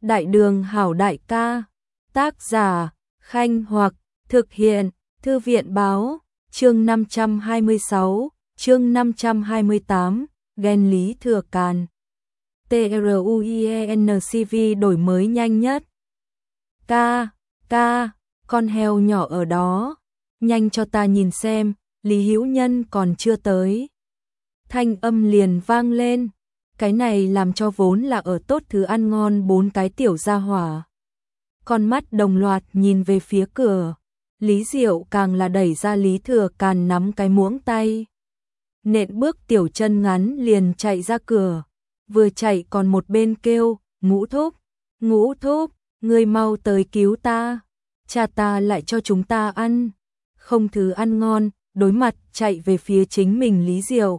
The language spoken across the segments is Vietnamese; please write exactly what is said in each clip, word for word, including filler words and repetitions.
Đại đường hảo đại ca, tác giả, Khanh Hoặc, thực hiện, Thư viện báo, chương năm trăm hai mươi sáu, chương năm trăm hai mươi tám, ghen Lý Thừa Càn. TRUIENCV đổi mới nhanh nhất. Ca, ca, con heo nhỏ ở đó, nhanh cho ta nhìn xem, Lý Hữu Nhân còn chưa tới. Thanh âm liền vang lên, cái này làm cho vốn là ở tốt thứ ăn ngon bốn cái tiểu gia hỏa. Con mắt đồng loạt nhìn về phía cửa, Lý Diệu càng là đẩy ra Lý Thừa Càn nắm cái muỗng tay. Nện bước tiểu chân ngắn liền chạy ra cửa, vừa chạy còn một bên kêu, Ngũ thúc, Ngũ thúc, ngươi mau tới cứu ta, cha ta lại cho chúng ta ăn, không thứ ăn ngon, đối mặt chạy về phía chính mình Lý Diệu.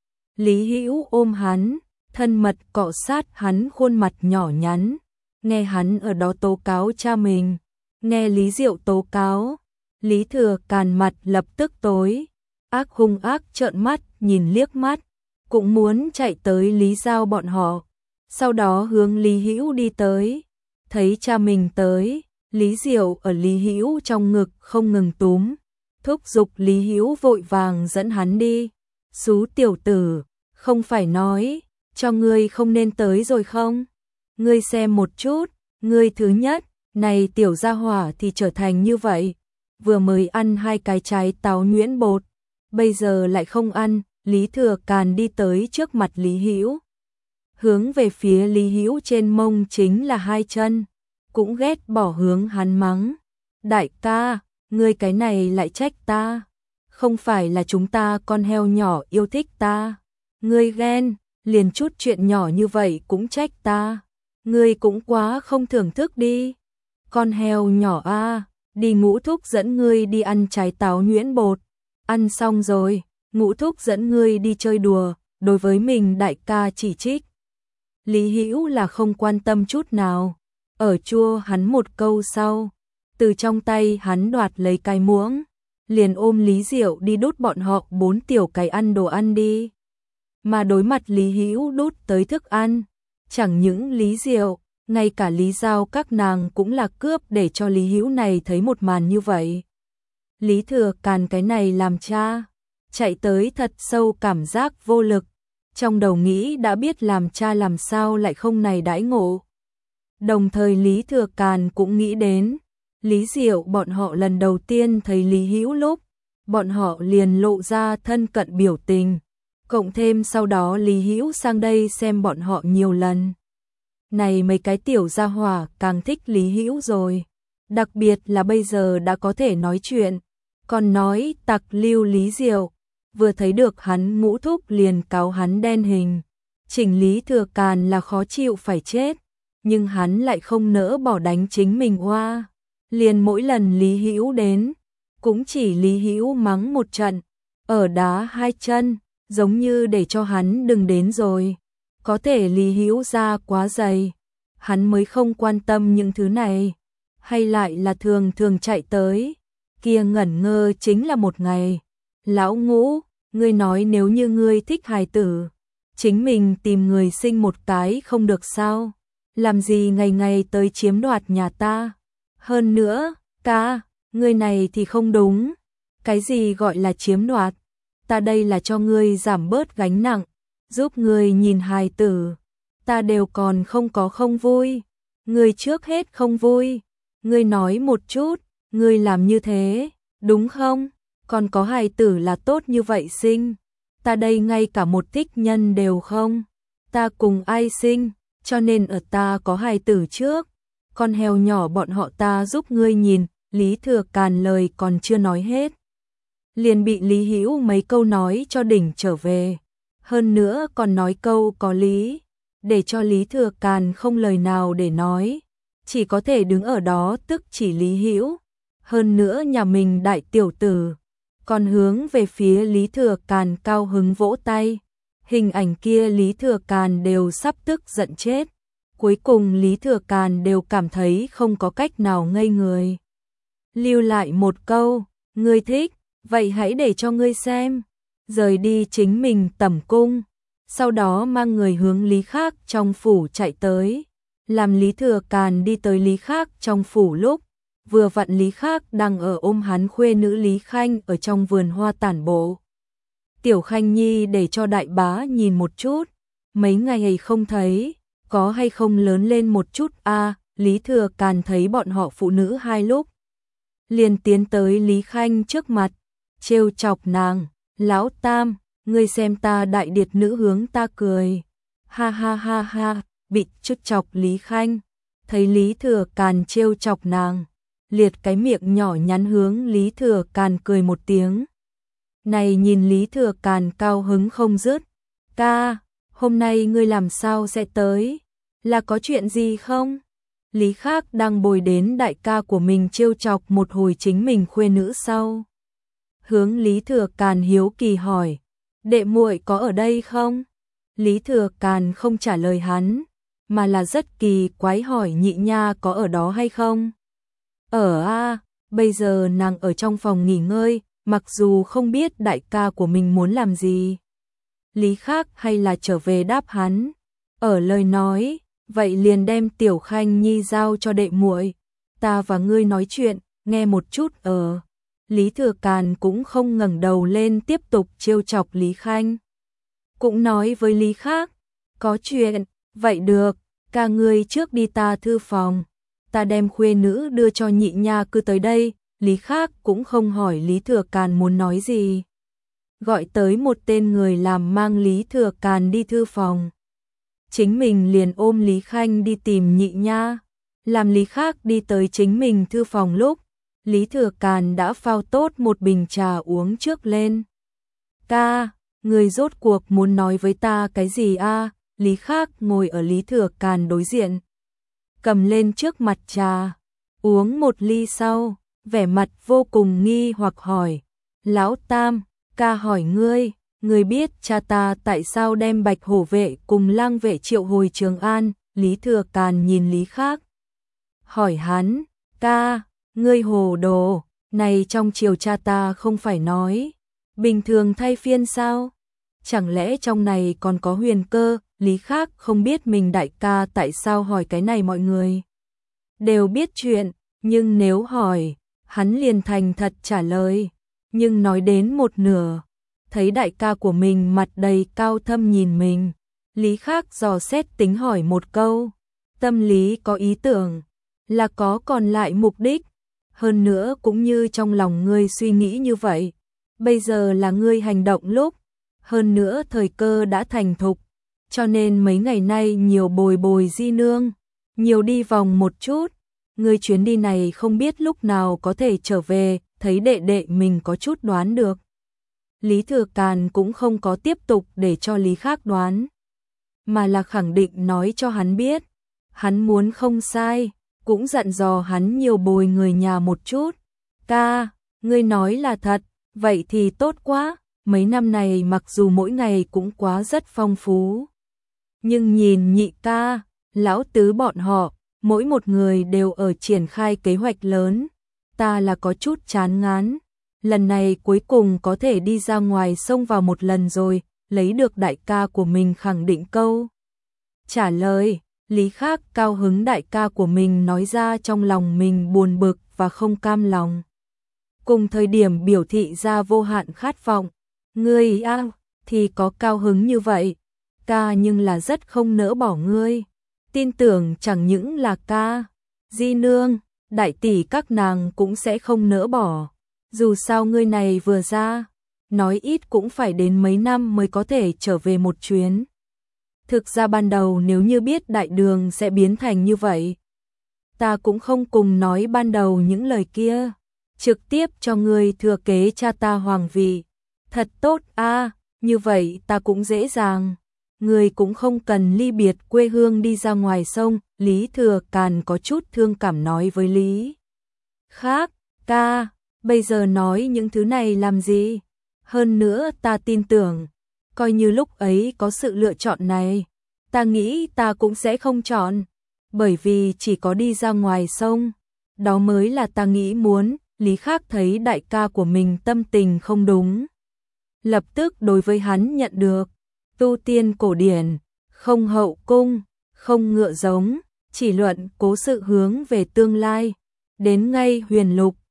Lý Hữu ôm hắn, thân mật cọ sát hắn khuôn mặt nhỏ nhắn, nghe hắn ở đó tố cáo cha mình, nghe Lý Diệu tố cáo, Lý Thừa Càn mặt lập tức tối, ác hung ác trợn mắt nhìn liếc mắt, cũng muốn chạy tới Lý Giao bọn họ, sau đó hướng Lý Hữu đi tới, thấy cha mình tới, Lý Diệu ở Lý Hữu trong ngực không ngừng túm, thúc giục Lý Hữu vội vàng dẫn hắn đi. Xú tiểu tử, không phải nói cho ngươi không nên tới rồi không? Ngươi xem một chút, ngươi thứ nhất, này tiểu gia hỏa thì trở thành như vậy, vừa mới ăn hai cái trái táo nhuyễn bột, bây giờ lại không ăn. Lý Thừa Càn đi tới trước mặt Lý Hữu, hướng về phía Lý Hữu trên mông chính là hai chân, cũng ghét bỏ hướng hắn mắng. Đại ca, ngươi cái này lại trách ta, không phải là chúng ta con heo nhỏ yêu thích ta, ngươi ghen, liền chút chuyện nhỏ như vậy cũng trách ta, ngươi cũng quá không thưởng thức đi. Con heo nhỏ a, đi Ngũ thúc dẫn ngươi đi ăn trái táo nhuyễn bột, ăn xong rồi, Ngũ thúc dẫn ngươi đi chơi đùa, đối với mình đại ca chỉ trích. Lý Hữu là không quan tâm chút nào, ở chua hắn một câu sau, từ trong tay hắn đoạt lấy cái muỗng, liền ôm Lý Diệu đi đút bọn họ bốn tiểu cái ăn đồ ăn đi. Mà đối mặt Lý Hữu đút tới thức ăn, chẳng những Lý Diệu, ngay cả Lý Giao các nàng cũng là cướp để cho Lý Hữu này thấy một màn như vậy. Lý Thừa Càn cái này làm cha, chạy tới thật sâu cảm giác vô lực, trong đầu nghĩ đã biết làm cha làm sao lại không này đãi ngộ. Đồng thời Lý Thừa Càn cũng nghĩ đến, Lý Diệu bọn họ lần đầu tiên thấy Lý Hữu lúc, bọn họ liền lộ ra thân cận biểu tình, cộng thêm sau đó Lý Hữu sang đây xem bọn họ nhiều lần. Này mấy cái tiểu gia hỏa càng thích Lý Hữu rồi, đặc biệt là bây giờ đã có thể nói chuyện, còn nói tặc lưu Lý Diệu, vừa thấy được hắn Ngũ thúc liền cáo hắn đen hình, chỉnh Lý Thừa Càn là khó chịu phải chết, nhưng hắn lại không nỡ bỏ đánh chính mình oa. Liền mỗi lần Lý Hữu đến, cũng chỉ Lý Hữu mắng một trận, ở đá hai chân, giống như để cho hắn đừng đến rồi. Có thể Lý Hữu da quá dày, hắn mới không quan tâm những thứ này, hay lại là thường thường chạy tới, kia ngẩn ngơ chính là một ngày. Lão Ngũ, ngươi nói nếu như ngươi thích hài tử, chính mình tìm người sinh một cái không được sao? Làm gì ngày ngày tới chiếm đoạt nhà ta? Hơn nữa, ca, ngươi này thì không đúng. Cái gì gọi là chiếm đoạt? Ta đây là cho ngươi giảm bớt gánh nặng, giúp ngươi nhìn hài tử. Ta đều còn không có không vui. Ngươi trước hết không vui. Ngươi nói một chút, ngươi làm như thế, đúng không? Còn có hài tử là tốt như vậy sinh. Ta đây ngay cả một thích nhân đều không. Ta cùng ai sinh, cho nên ở ta có hài tử trước. Con heo nhỏ bọn họ ta giúp ngươi nhìn. Lý Thừa Càn lời còn chưa nói hết, liền bị Lý Hữu mấy câu nói cho đỉnh trở về, hơn nữa còn nói câu có lý, để cho Lý Thừa Càn không lời nào để nói, chỉ có thể đứng ở đó tức chỉ Lý Hữu, hơn nữa nhà mình đại tiểu tử, còn hướng về phía Lý Thừa Càn cao hứng vỗ tay, hình ảnh kia Lý Thừa Càn đều sắp tức giận chết. Cuối cùng Lý Thừa Càn đều cảm thấy không có cách nào ngây người. Lưu lại một câu, ngươi thích, vậy hãy để cho ngươi xem. Rời đi chính mình tẩm cung, sau đó mang người hướng Lý khác trong phủ chạy tới. làm Lý Thừa Càn đi tới Lý Khác trong phủ lúc, vừa vặn Lý Khác đang ở ôm hắn khuê nữ Lý Khanh ở trong vườn hoa tản bộ. Tiểu Khanh Nhi để cho đại bá nhìn một chút, mấy ngày không thấy, có hay không lớn lên một chút a à, Lý Thừa Càn thấy bọn họ phụ nữ hai lúc. Liền tiến tới Lý Khanh trước mặt, trêu chọc nàng, lão tam, ngươi xem ta đại điệt nữ hướng ta cười. Ha ha ha ha, bị chút chọc Lý Khanh, thấy Lý Thừa Càn trêu chọc nàng, liệt cái miệng nhỏ nhắn hướng Lý Thừa Càn cười một tiếng. Này nhìn Lý Thừa Càn cao hứng không dứt, ca, hôm nay ngươi làm sao sẽ tới, là có chuyện gì không? Lý Khác đang bồi đến đại ca của mình trêu chọc một hồi chính mình khuê nữ sau. Hướng Lý Thừa Càn hiếu kỳ hỏi, đệ muội có ở đây không? Lý Thừa Càn không trả lời hắn, mà là rất kỳ quái hỏi nhị nha có ở đó hay không? Ở a, bây giờ nàng ở trong phòng nghỉ ngơi, mặc dù không biết đại ca của mình muốn làm gì. Lý Khác hay là trở về đáp hắn, ở lời nói, vậy liền đem Tiểu Khanh Nhi giao cho đệ muội, ta và ngươi nói chuyện, nghe một chút ở. Lý Thừa Càn cũng không ngẩng đầu lên tiếp tục trêu chọc Lý Khanh. Cũng nói với Lý Khác, có chuyện, vậy được, ca ngươi trước đi ta thư phòng, ta đem khuê nữ đưa cho nhị nha cứ tới đây. Lý Khác cũng không hỏi Lý Thừa Càn muốn nói gì. Gọi tới một tên người làm mang Lý Thừa Càn đi thư phòng. Chính mình liền ôm Lý Khanh đi tìm nhị nha. Làm Lý Khác đi tới chính mình thư phòng lúc, Lý Thừa Càn đã phao tốt một bình trà uống trước lên. Ca, người rốt cuộc muốn nói với ta cái gì a? Lý Khác ngồi ở Lý Thừa Càn đối diện, cầm lên trước mặt trà, uống một ly sau, vẻ mặt vô cùng nghi hoặc hỏi, lão tam, ca hỏi ngươi, ngươi biết cha ta tại sao đem Bạch Hổ vệ cùng Lang vệ triệu hồi Trường An? Lý Thừa Càn nhìn Lý Khác, hỏi hắn, ca, ngươi hồ đồ, này trong triều cha ta không phải nói, bình thường thay phiên sao? Chẳng lẽ trong này còn có huyền cơ? Lý Khác không biết mình đại ca tại sao hỏi cái này, mọi người đều biết chuyện, nhưng nếu hỏi, hắn liền thành thật trả lời, nhưng nói đến một nửa, thấy đại ca của mình mặt đầy cao thâm nhìn mình, Lý Khác dò xét tính hỏi một câu, tâm lý có ý tưởng, là có còn lại mục đích, hơn nữa cũng như trong lòng ngươi suy nghĩ như vậy, bây giờ là ngươi hành động lúc, hơn nữa thời cơ đã thành thục, cho nên mấy ngày nay nhiều bồi bồi di nương, nhiều đi vòng một chút, ngươi chuyến đi này không biết lúc nào có thể trở về, thấy đệ đệ mình có chút đoán được. Lý Thừa Càn cũng không có tiếp tục để cho Lý Khác đoán, mà là khẳng định nói cho hắn biết, hắn muốn không sai, cũng dặn dò hắn nhiều bồi người nhà một chút. Ca, ngươi nói là thật, vậy thì tốt quá, mấy năm này mặc dù mỗi ngày cũng quá rất phong phú, nhưng nhìn nhị ca, lão tứ bọn họ, mỗi một người đều ở triển khai kế hoạch lớn, ta là có chút chán ngán, lần này cuối cùng có thể đi ra ngoài xông vào một lần rồi, lấy được đại ca của mình khẳng định câu trả lời. Lý Khác cao hứng đại ca của mình nói ra trong lòng mình buồn bực và không cam lòng, cùng thời điểm biểu thị ra vô hạn khát vọng. Ngươi a, thì có cao hứng như vậy, ca nhưng là rất không nỡ bỏ ngươi, tin tưởng chẳng những là ca, di nương, đại tỷ các nàng cũng sẽ không nỡ bỏ, dù sao ngươi này vừa ra, nói ít cũng phải đến mấy năm mới có thể trở về một chuyến. Thực ra ban đầu nếu như biết đại đường sẽ biến thành như vậy, ta cũng không cùng nói ban đầu những lời kia, trực tiếp cho ngươi thừa kế cha ta hoàng vị. Thật tốt a, như vậy ta cũng dễ dàng, ngươi cũng không cần ly biệt quê hương đi ra ngoài sông. Lý Thừa Càn có chút thương cảm nói với Lý Khác, ca, bây giờ nói những thứ này làm gì? Hơn nữa ta tin tưởng, coi như lúc ấy có sự lựa chọn này, ta nghĩ ta cũng sẽ không chọn, bởi vì chỉ có đi ra ngoài sông, đó mới là ta nghĩ muốn. Lý Khác thấy đại ca của mình tâm tình không đúng, lập tức đối với hắn nhận được, tu tiên cổ điển, không hậu cung, không ngựa giống, chỉ luận cố sự hướng về tương lai, đến ngay huyền lục,